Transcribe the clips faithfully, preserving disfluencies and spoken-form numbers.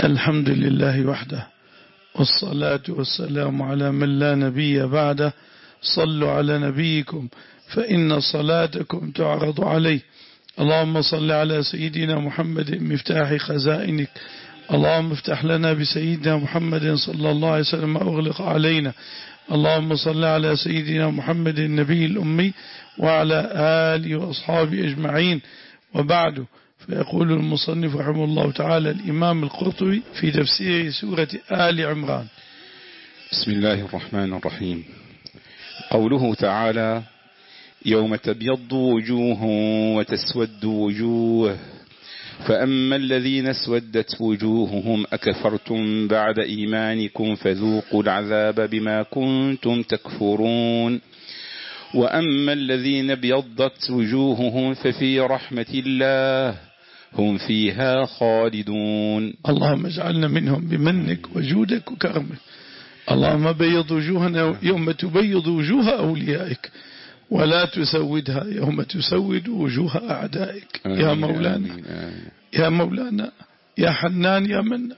الحمد لله وحده، والصلاة والسلام على من لا نبي بعده. صلوا على نبيكم فإن صلاتكم تعرض عليه. اللهم صل على سيدنا محمد مفتاح خزائنك. اللهم افتح لنا بسيدنا محمد صلى الله عليه وسلم أغلق علينا. اللهم صل على سيدنا محمد النبي الأمي وعلى آله وأصحابه أجمعين، وبعد. فيقول المصنف رحمه الله تعالى الإمام القرطبي في تفسير سورة آل عمران: بسم الله الرحمن الرحيم. قوله تعالى: يوم تبيض وجوه وتسود وجوه، فأما الذين اسودت وجوههم أكفرتم بعد إيمانكم فذوقوا العذاب بما كنتم تكفرون، وأما الذين ابيضت وجوههم ففي رحمة الله هم فيها خالدون. اللهم اجعلنا منهم بمنك وجودك وكرمك. اللهم بيض وجوهنا يوم تبيض وجوه أوليائك، ولا تسودها يوم تسود وجوه أعدائك. آمين يا مولانا آمين آمين. يا مولانا يا حنان يا منان.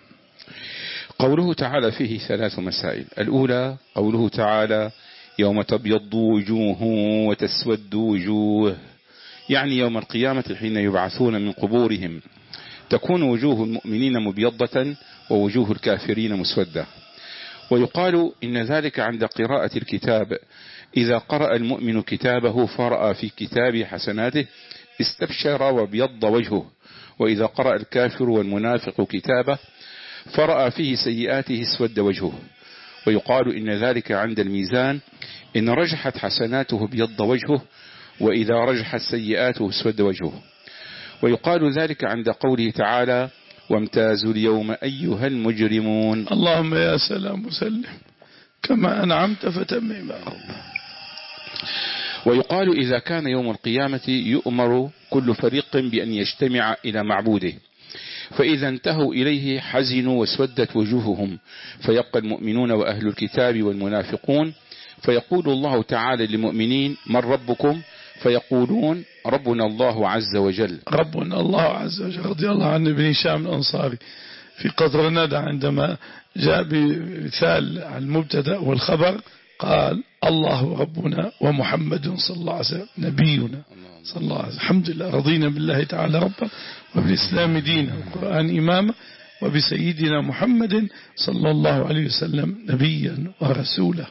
قوله تعالى فيه ثلاث مسائل. الأولى قوله تعالى: يوم تبيض وجوه وتسود وجوه، يعني يوم القيامة حين يبعثون من قبورهم تكون وجوه المؤمنين مبيضة ووجوه الكافرين مسودة. ويقال إن ذلك عند قراءة الكتاب، إذا قرأ المؤمن كتابه فرأى في كتابه حسناته استبشر وابيض وجهه، وإذا قرأ الكافر والمنافق كتابه فرأى فيه سيئاته اسود وجهه. ويقال إن ذلك عند الميزان، إن رجحت حسناته ابيض وجهه، وإذا رجحت سيئاته اسود وجهه. ويقال ذلك عند قوله تعالى: وامتازوا اليوم أيها المجرمون. اللهم يا سلام وسلم، كما أنعمت فتمم يا رب. ويقال إذا كان يوم القيامة يؤمر كل فريق بأن يجتمع إلى معبوده، فإذا انتهوا إليه حزنوا واسودت وجوههم، فيبقى المؤمنون وأهل الكتاب والمنافقون، فيقول الله تعالى للمؤمنين: من ربكم؟ فيقولون: ربنا الله عز وجل. ربنا الله عز وجل. رضي الله عن ابن هشام الأنصاري في قطر ندى عندما جاء بمثال عن المبتدأ والخبر قال: الله ربنا ومحمد صلى الله عليه وسلم نبينا صلى الله عليه وسلم. الحمد لله، رضينا بالله تعالى ربا وبالإسلام دينا والقرآن إماما وبسيدنا محمد صلى الله عليه وسلم نبيا ورسولا.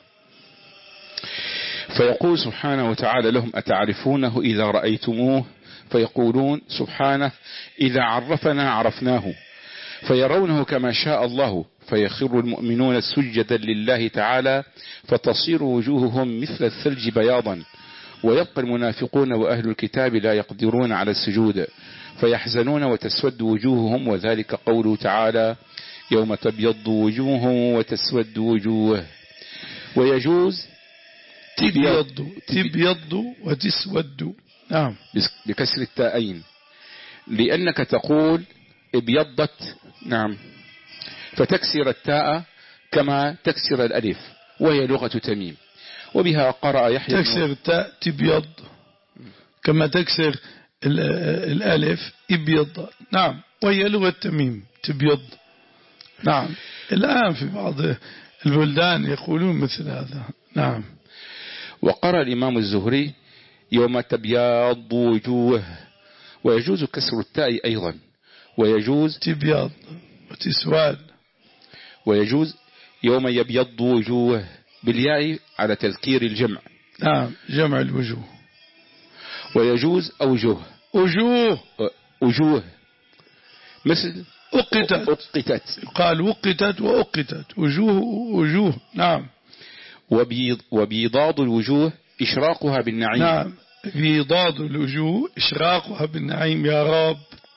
فيقول سبحانه وتعالى لهم: أتعرفونه إذا رأيتموه؟ فيقولون: سبحانه، إذا عرفنا عرفناه. فيرونه كما شاء الله، فيخر المؤمنون سجدا لله تعالى، فتصير وجوههم مثل الثلج بياضا، ويبقى المنافقون وأهل الكتاب لا يقدرون على السجود، فيحزنون وتسود وجوههم، وذلك قوله تعالى: يوم تبيض وجوه وتسود وجوه. ويجوز تبيض تبيض وتسود، نعم، بكسر التاءين، لأنك تقول ابيضت، نعم، فتكسر التاء كما تكسر الألف، وهي لغة تميم. وبها قرأ يحيى تكسر التاء تبيض كما تكسر الألف ابيض، نعم، وهي لغة تميم تبيض، نعم. الآن في بعض البلدان يقولون مثل هذا، نعم. وقرأ الإمام الزهري: يوم تبيض وجوه. ويجوز كسر التاء أيضا، ويجوز تبيض وتسواد، ويجوز يوم يبيض وجوه بالياء على تذكير الجمع، نعم، جمع الوجوه. ويجوز أوجه وجوه وجوه مثل أقتت، أقتت، قال وقتت وأقتت، وجوه وجوه، نعم. وبيض وبيضاض الوجوه إشراقها بالنعيم، نعم، بيضاض الوجوه إشراقها بالنعيم يا رب.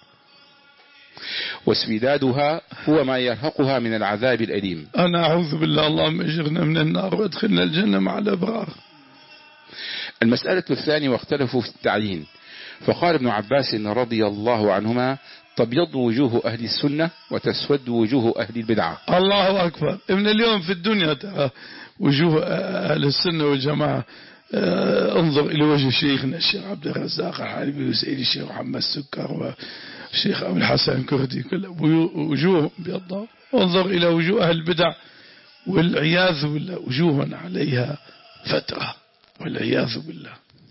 واسودادها هو ما يرهقها من العذاب الأليم. أنا أعوذ بالله، اللهم اجرنا من النار وادخلنا الجنة مع الأبرار. المسألة الثانية: واختلفوا في التعيين، فقال ابن عباس رضي الله عنهما: تبيض وجوه أهل السنة وتسود وجوه أهل البدعة. الله أكبر. من اليوم في الدنيا ترى وجوه أهل السنة والجماعة. انظر إلى وجه شيخنا الشيخ عبد الرزاق الحالبي وسيد الشيخ محمد السكر الشيخ أبو الحسن كردي كل وجوه بيضاء. وانظر إلى وجوه أهل البدع والعياذ بالله وجوه عليها فترة والعياذ بالله.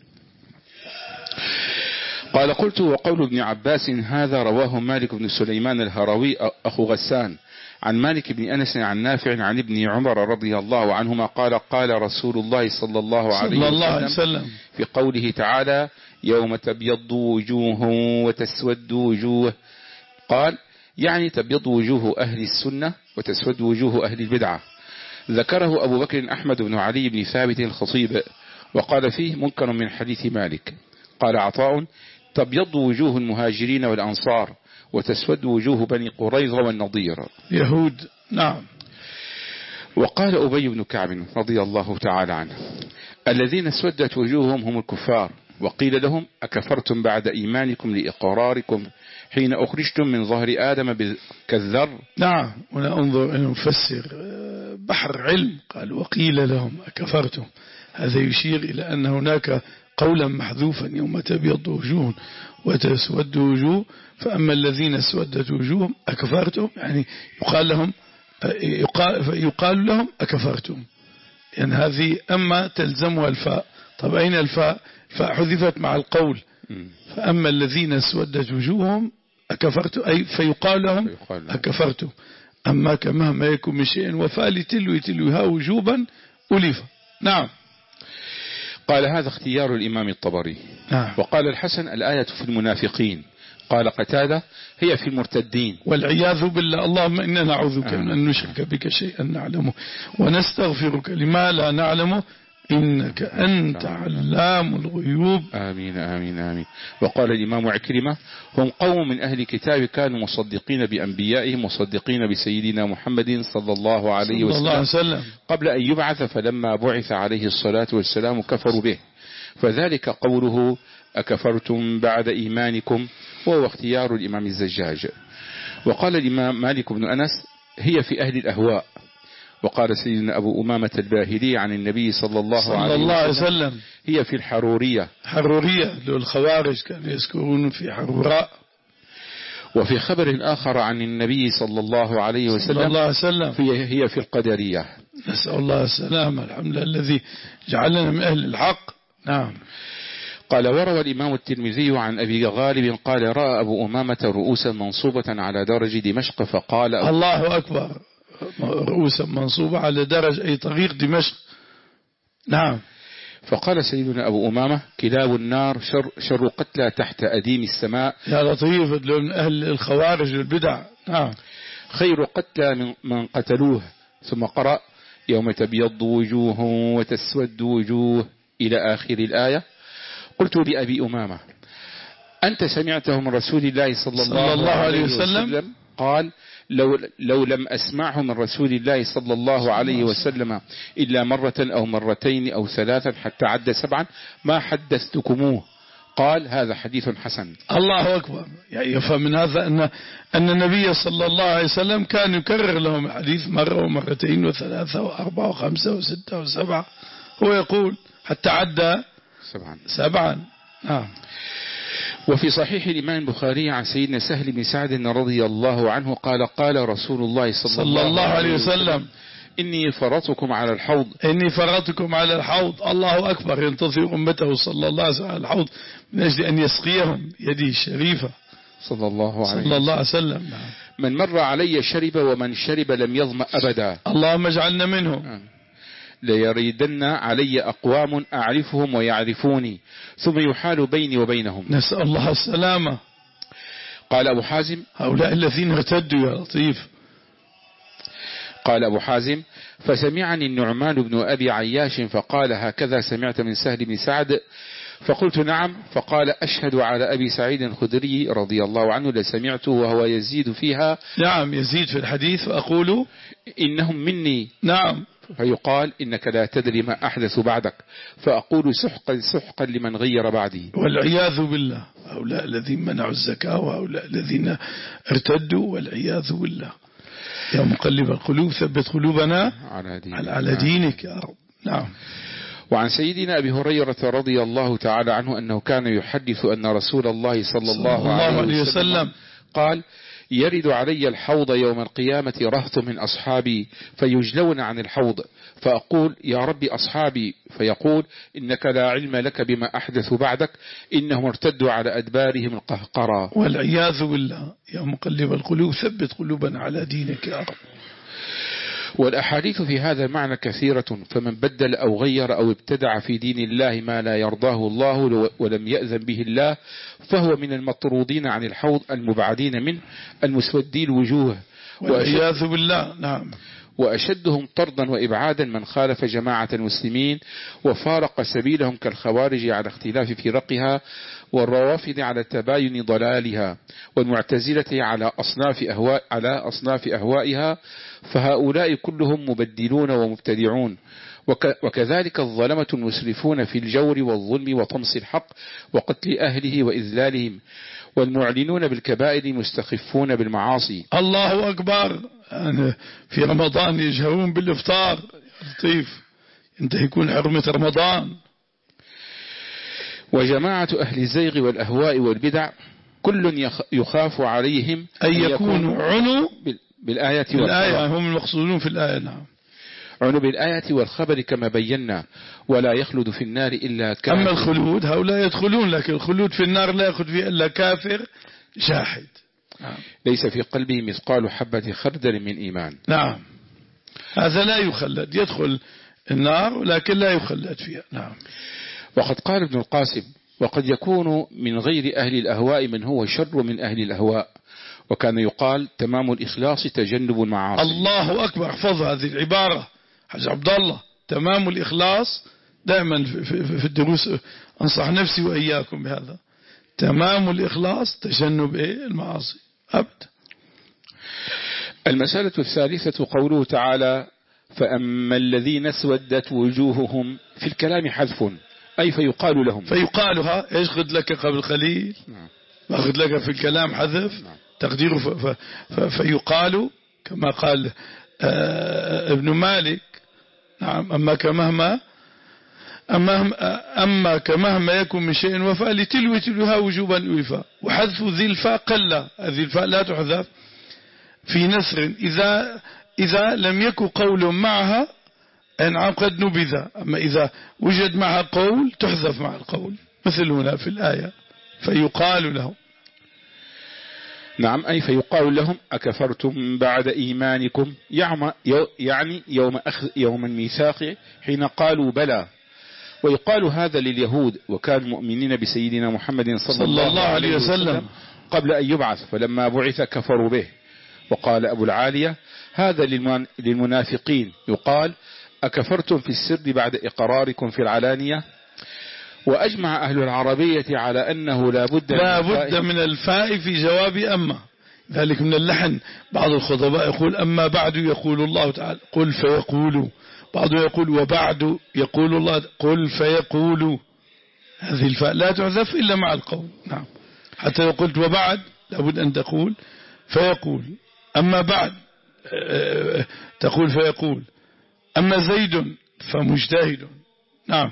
قال قلت وقول ابن عباس هذا رواه مالك بن سليمان الهروي أخو غسان عن مالك بن أنس عن نافع عن ابن عمر رضي الله عنهما قال قال رسول الله صلى الله عليه صلى الله عليه وسلم وسلم في قوله تعالى يوم تبيض وجوه وتسود وجوه، قال يعني تبيض وجوه أهل السنة وتسود وجوه أهل البدعة. ذكره أبو بكر أحمد بن علي بن ثابت الخطيب وقال فيه منكر من حديث مالك. قال عطاء تبيض وجوه المهاجرين والأنصار وتسود وجوه بني قريظة والنضير يهود. نعم. وقال أبي بن كعب رضي الله تعالى عنه الذين اسودت وجوههم هم الكفار، وقيل لهم أكفرتم بعد إيمانكم لإقراركم حين أخرجتم من ظهر آدم كالذر. نعم. ولا أنظر أن نفسر بحر علم. قال وقيل لهم أكفرتم، هذا يشير إلى أن هناك قولا محذوفا يوم تبيض وجوه وتسود وجوه، فأما الذين اسودت وجوههم أكفرتم يعني يقال لهم يقال, يقال لهم أكفرتم، يعني هذه أما تلزمها الفاء. طب أين الفاء؟ الفاء حذفت مع القول. فأما الذين اسودت وجوههم أكفرتم أي فيقال لهم أكفرتم. أما كمهما يكون من شيء وفاء لتلو تلوها وجوبا ألف. نعم. قال هذا اختيار الإمام الطبري. نعم. وقال الحسن الآية في المنافقين. قال قتادة هي في المرتدين. والعياذ بالله. اللهم إنا نعوذ بك من أن نشرك بك شيئا نعلمه ونستغفرك لما لا نعلمه إنك أنت علام الغيوب. آمين آمين آمين. وقال الإمام عكرمة هم قوم من أهل الكتاب كانوا مصدقين بأنبيائهم مصدقين بسيدنا محمد صلى الله عليه وسلم, وسلم قبل أن يبعث، فلما بعث عليه الصلاة والسلام كفروا به، فذلك قوله أكفرتم بعد إيمانكم، وهو اختيار الإمام الزجاج. وقال الإمام مالك بن أنس هي في أهل الأهواء. وقال سيدنا أبو أمامة الباهلي عن النبي صلى الله, صلى عليه, الله عليه وسلم, وسلم هي في الحرورية. حرورية الخوارج كانوا يذكرون في حروراء. وفي خبر آخر عن النبي صلى الله عليه وسلم, صلى الله عليه وسلم هي في القدرية. نسأل الله السلامة. الحمد لله الذي جعلنا من أهل الحق. نعم. قال وروى الإمام الترمذي عن أبي غالب قال رأى أبو أمامة رؤوسا منصوبة على درج دمشق فقال الله أكبر، رؤوسا منصوبة على درج أي طريق دمشق. نعم. فقال سيدنا أبو أمامة كلاب النار شر, شر قتلى تحت أديم السماء. يا لطيف من أهل الخوارج والبدع. نعم. خير قتلى من, من قتلوه. ثم قرأ يوم تبيض وجوه وتسود وجوه إلى آخر الآية. قلت لأبي أمامة أنت سمعته من رسول الله صلى الله, صلى الله عليه وسلم؟ وسلم قال لو, لو لم أسمعه من رسول الله صلى الله عليه وسلم إلا مرة أو مرتين أو ثلاثا حتى عد سبعا ما حدثتكموه. قال هذا حديث حسن. الله أكبر. يعني يفهم من هذا أن أن النبي صلى الله عليه وسلم كان يكرر لهم الحديث مرة ومرتين وثلاثة وأربعة وخمسة وستة وسبعة، هو يقول حتى عد سبعا. سبعا. نعم. وفي صحيح الإمام البخاري عن سيدنا سهل بن سعد رضي الله عنه قال قال رسول الله صلى, صلى الله, الله عليه وسلم, وسلم إني فرطكم على الحوض. إني فرطكم على الحوض. الله أكبر. ينتظر أمته صلى الله عليه وسلم على الحوض من أجل أن يسقيهم يده الشريفة صلى الله عليه صلى الله عليه وسلم. من مر علي شرب ومن شرب لم يظمأ أبدا. اللهم اجعلنا منهم. ليريدن علي أقوام أعرفهم ويعرفوني ثم يحال بيني وبينهم. نسأل الله السلامة. قال أبو حازم هؤلاء الذين ارتدوا يا لطيف. قال أبو حازم فسمعني النعمان بن أبي عياش فقال هكذا سمعت من سهل بن سعد؟ فقلت نعم. فقال أشهد على أبي سعيد الخدري رضي الله عنه لسمعته وهو يزيد فيها. نعم يزيد في الحديث وأقول إنهم مني. نعم. فيقال إنك لا تدري ما أحدث بعدك فأقول سحقا سحقا لمن غير بعدي. والعياذ بالله. هؤلاء الذين منعوا الزكاة وهؤلاء الذين ارتدوا والعياذ بالله. يا مقلب القلوب ثبت قلوبنا على دينك, على دينك يا رب. نعم. وعن سيدنا أبي هريرة رضي الله تعالى عنه أنه كان يحدث أن رسول الله صلى الله عليه وسلم قال: يرد علي الحوض يوم القيامة رهط من أصحابي فيجلون عن الحوض، فأقول: يا رب أصحابي، فيقول: إنك لا علم لك بما أحدث بعدك، إنهم ارتدوا على أدبارهم القهقرى. والعياذ بالله. يا مقلب القلوب ثبت قلوبنا على دينك يا رب. والأحاديث في هذا المعنى كثيرة، فمن بدل أو غير أو ابتدع في دين الله ما لا يرضاه الله ولم يأذن به الله فهو من المطرودين عن الحوض المبعدين منه المسودي الوجوه، والعياذ بالله. نعم. وأشدهم طردا وإبعادا من خالف جماعة المسلمين وفارق سبيلهم كالخوارج على اختلاف فرقها، والروافض على تباين ضلالها، والمعتزلة على أصناف أهواء على أصناف أهوائها، فهؤلاء كلهم مبدلون ومبتدعون. وكذلك الظلمة المسرفون في الجور والظلم وطمس الحق وقتل أهله وإذلالهم، والمعلنون بالكبائر مستخفون بالمعاصي. الله أكبر. في رمضان يجهرون بالإفطار. لطيف، ينتهكون حرمة رمضان. وجماعة أهل الزيغ والأهواء والبدع كل يخاف عليهم أن يكونوا عنوا بالآية والآية، هم المقصودون في الآية. نعم. عنوا بالآية والخبر كما بينا، ولا يخلد في النار إلا كافر. أما الخلود هؤلاء يدخلون، لكن الخلود في النار لا يخلد فيه إلا كافر جاحد. نعم. ليس في قلبه مثقال حبة خردل من إيمان. نعم. هذا لا يخلد، يدخل النار لكن لا يخلد فيها. نعم. وقد قال ابن القاسم: وقد يكون من غير أهل الأهواء من هو شر من أهل الأهواء. وكان يقال: تمام الإخلاص تجنب المعاصي. الله أكبر. احفظ هذه العبارة حاج عبد الله. تمام الإخلاص، دائما في الدروس أنصح نفسي وإياكم بهذا. تمام الإخلاص تجنب إيه؟ المعاصي. أبدا. المسألة الثالثة قوله تعالى: فأما الذين اسودت وجوههم، في الكلام حذف، أي فيقال لهم. فيقالها إيش خذ لك قبل قليل. نعم. أخذ لك في الكلام حذف. نعم. تقديره ف ف ف فيقال كما قال ابن مالك. نعم. أما كمهما أما, أما كمهما يكون من شيء وفاء لتلو تلوها وجوبا ألفا. وحذف ذي الفاء قل، هذه الفاء لا تحذف في نسر إذا إذا لم يكن قول معها أنعم قد نبذ. أما إذا وجد معها قول تحذف مع القول، مثل هنا في الآية فيقال لهم. نعم. أي فيقال لهم: أكفرتم بعد إيمانكم، يعني يوم أخذ يوم الميثاق حين قالوا بلى. ويقال هذا لليهود، وكانوا مؤمنين بسيدنا محمد صلى, صلى الله, الله عليه وسلم قبل أن يبعث، فلما بعث كفروا به. وقال أبو العالية: هذا للمنافقين، يقال: أكفرتم في السر بعد إقراركم في العلانية. وأجمع أهل العربية على أنه لا بد لا بد من الفاء في جواب أما. ذلك من اللحن. بعض الخطباء يقول: أما بعد يقول الله تعالى قل فيقولوا، بعضهم يقول وبعد يقول الله قل فيقولوا. هذه الفاء لا تعذف إلا مع القول. نعم. حتى لو قلت وبعد لابد أن تقول فيقول. أما بعد تقول فيقول. أما زيد فمجتهد. نعم.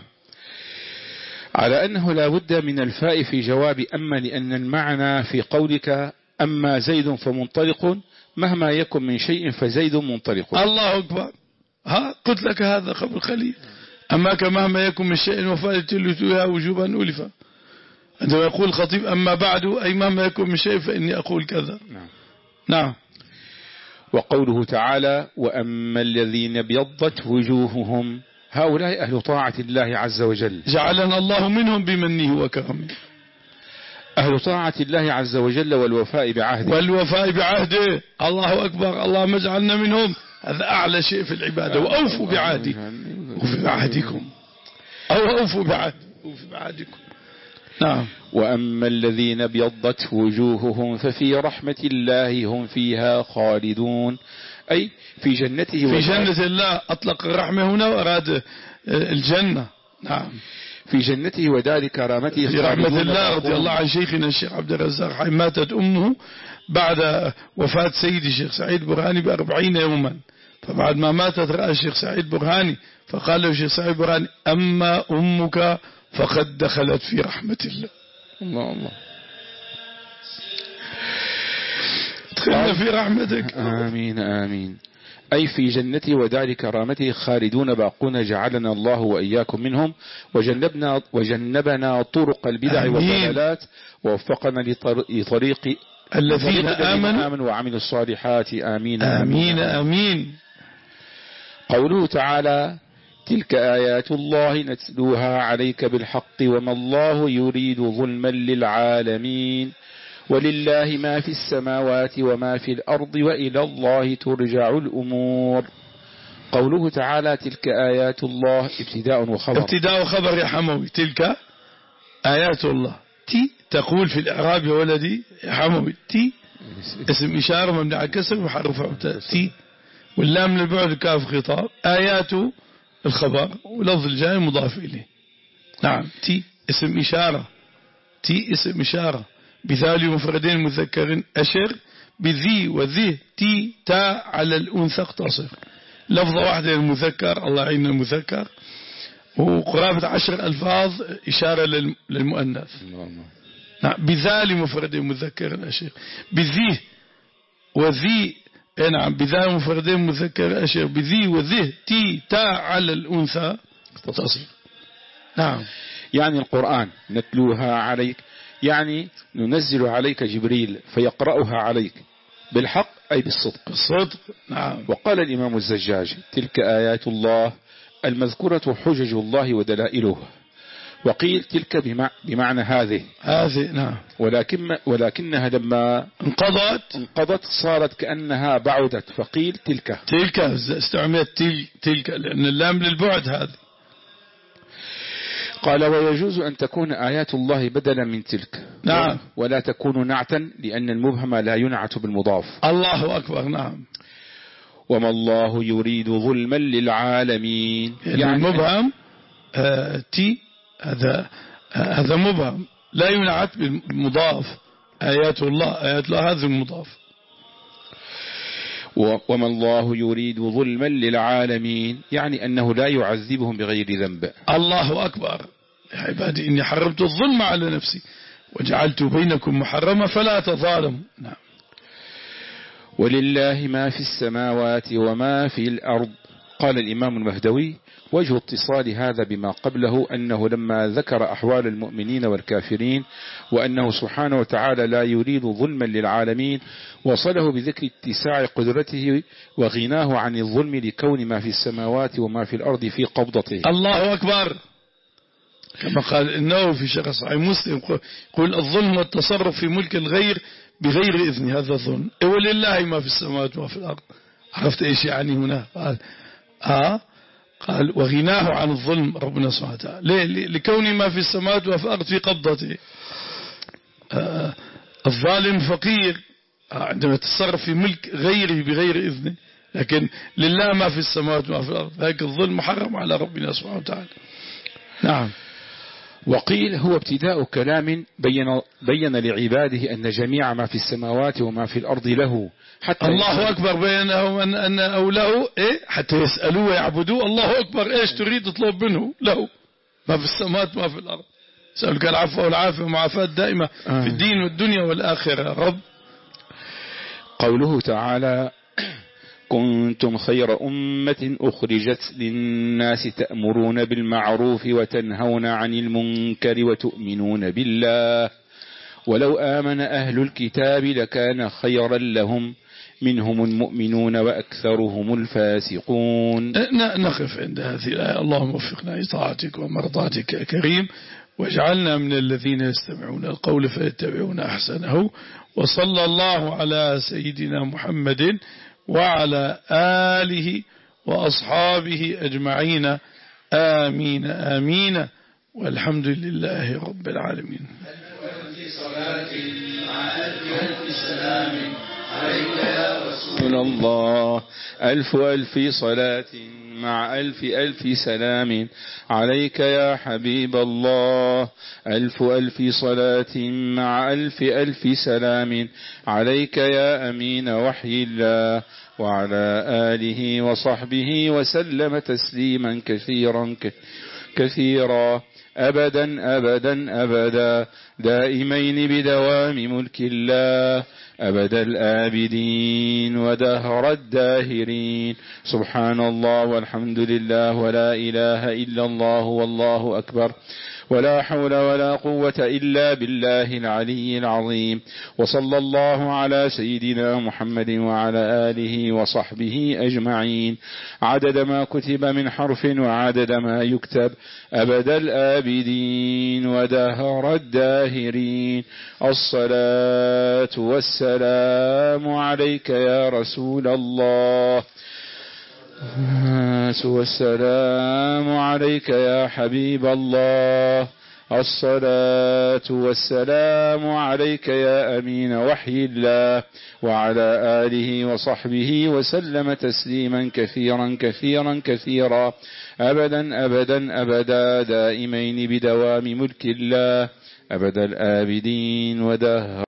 على أنه لا بد من الفاء في جواب أما، لأن المعنى في قولك أما زيد فمنطلق، مهما يكن من شيء فزيد منطلق. الله أكبر. ها قلت لك هذا قبل قليل. أما كمهما يكن من شيء وفائدتها وجوبا ألفا. عندما يقول الخطيب أما بعد أي مهما يكن من شيء فإني أقول كذا. نعم. نعم. وقوله تعالى: وأما الذين ابيضت وجوههم، هؤلاء أهل طاعة الله عز وجل، جعلنا الله منهم بمنه وكرمه. أهل طاعة الله عز وجل والوفاء بعهده. والوفاء بعهده. الله أكبر. اللهم اجعلنا منهم. هذا أعلى شيء في العبادة. وأوفوا بعهدي وفي بعهدكم، أو أوفوا بعهد وفي بعهدكم. نعم. وأما الذين ابيضت وجوههم ففي رحمة الله هم فيها خالدون، أي في جنته. في جنة الله. أطلق الرحمة هنا وأراد الجنة. نعم. في جنته ودار كرامته في رحمة الله. رضي الله عن شيخنا الشيخ عبد الرزاق حين ماتت أمه بعد وفاة سيدي الشيخ سعيد برهاني بأربعين يوما، فبعد ما ماتت رأى الشيخ سعيد برهاني فقال له الشيخ سعيد برهاني أما أمك فقد دخلت في رحمة الله. الله الله ادخلنا في رحمتك. آمين آمين. أي في جنته ودار كرامته خالدون باقون، جعلنا الله وإياكم منهم، وجنبنا, وجنبنا طرق البدع والضلالات، ووفقنا لطريق الذين آمنوا, آمنوا وعملوا الصالحات. آمين آمين آمين. قوله تعالى تلك آيات الله نتلوها عليك بالحق وما الله يريد ظلما للعالمين ولله ما في السماوات وما في الأرض وإلى الله ترجع الأمور. قوله تعالى تلك آيات الله ابتداء وخبر. ابتداء وخبر يا حموي. تلك آيات الله تي تقول في الإعراب يا ولدي يا حموي تي اسم إشارة مبني على الكسر وحرف عبتاء تي، واللام للبعد كاف خطاب، آيات الخبر ولفظ الجاي مضاف إليه. نعم تي اسم إشارة، تي اسم إشارة بذال مفردين مذكر أشر بذي وذي تي تا على الأنثى اقتصر، لفظة واحدة للمذكر الله يعين المذكر، وقرابة عشر ألفاظ إشارة للمؤنث. نعم بذال مفردين مذكر أشر بذي وذي. نعم بذال مفردين مذكر أشر بذي وذي تي تا على الأنثى اقتصر. نعم يعني القرآن نتلوها عليك يعني ننزل عليك جبريل فيقرأها عليك بالحق أي بالصدق. الصدق. نعم. وقال الإمام الزجاج تلك آيات الله المذكورة حجج الله ودلائله، وقيل تلك بمعنى هذه هذه. نعم. ولكن ولكنها لما انقضت انقضت صارت كأنها بعدت فقيل تلك تلك استعملت تل تلك لأن اللام للبعد هذه. قال ويجوز أن تكون آيات الله بدلا من تلك. نعم. ولا تكون نعتا لأن المبهم لا ينعت بالمضاف. الله أكبر. نعم. وما الله يريد ظلما للعالمين يعني المبهم آه تي هذا آه هذا مبهم لا ينعت بالمضاف. آيات الله آيات الله هذا المضاف. وما الله يريد ظلما للعالمين يعني أنه لا يعذبهم بغير ذنب. الله أكبر. يا عبادي إني حرمت الظلم على نفسي وجعلت بينكم محرما فلا تظالموا. نعم. ولله ما في السماوات وما في الأرض. قال الإمام المهدوي وجه اتصال هذا بما قبله أنه لما ذكر أحوال المؤمنين والكافرين وأنه سبحانه وتعالى لا يريد ظلما للعالمين وصله بذكر اتساع قدرته وغناه عن الظلم لكون ما في السماوات وما في الأرض في قبضته. الله أكبر. كما قال إنه في شرح صحيح مسلم يقول الظلم والتصرف في ملك الغير بغير إذن هذا الظلم. ولله ما في السماوات وما في الأرض. عرفت إيش يعني هنا؟ قال آه قال وغناه عن الظلم ربنا سبحانه وتعالى لكون ما في السماوات وما في الأرض في قبضته. آه الظالم فقير آه عندما يتصرف في ملك غيره بغير إذنه، لكن لله ما في السماوات وما في الأرض، لكن الظلم محرم على ربنا سبحانه وتعالى. نعم. وقيل هو ابتداء كلام بين, بين لعباده أن جميع ما في السماوات وما في الأرض له حتى الله أكبر بينهم أن, أن أو له إيه حتى يسألوه ويعبدوه. الله أكبر إيش تريد تطلب منه؟ له ما في السماوات وما في الأرض. سألك العفو والعافية ومعافاة دائمة آه. في الدين والدنيا والآخرة يا رب. قوله تعالى كنتم خير أمة أخرجت للناس تأمرون بالمعروف وتنهون عن المنكر وتؤمنون بالله ولو آمن أهل الكتاب لكان خيرا لهم منهم المؤمنون وأكثرهم الفاسقون. نقف عند هذه الآية. اللهم وفقنا لطاعتك ومرضاتك يا كريم واجعلنا من الذين يستمعون القول فيتبعون أحسنه. وصلى الله على سيدنا محمد وعلى آله وأصحابه أجمعين. آمين آمين والحمد لله رب العالمين. صلاة مع ألف ألف سلام عليك يا رسول رسول الله. ألف ألف صلاة مع ألف ألف سلام عليك يا حبيب الله. ألف ألف صلاة مع ألف ألف سلام عليك يا أمين وحي الله، وعلى آله وصحبه وسلم تسليما كثيرا كثيرا أبدا أبدا أبدا دائمين بدوام ملك الله أبد الآبدين ودهر الداهرين. سبحان الله والحمد لله ولا إله إلا الله والله أكبر ولا حول ولا قوة إلا بالله العلي العظيم. وصلى الله على سيدنا محمد وعلى آله وصحبه أجمعين عدد ما كتب من حرف وعدد ما يكتب أبد الآبدين ودهر الداهرين. الصلاة والسلام عليك يا رسول الله، والسلام عليك يا حبيب الله. الصلاة والسلام عليك يا أمين وحي الله، وعلى آله وصحبه وسلم تسليما كثيرا كثيرا كثيرا أبدا أبدا أبدا دائمين بدوام ملك الله أبد الآبدين ودهر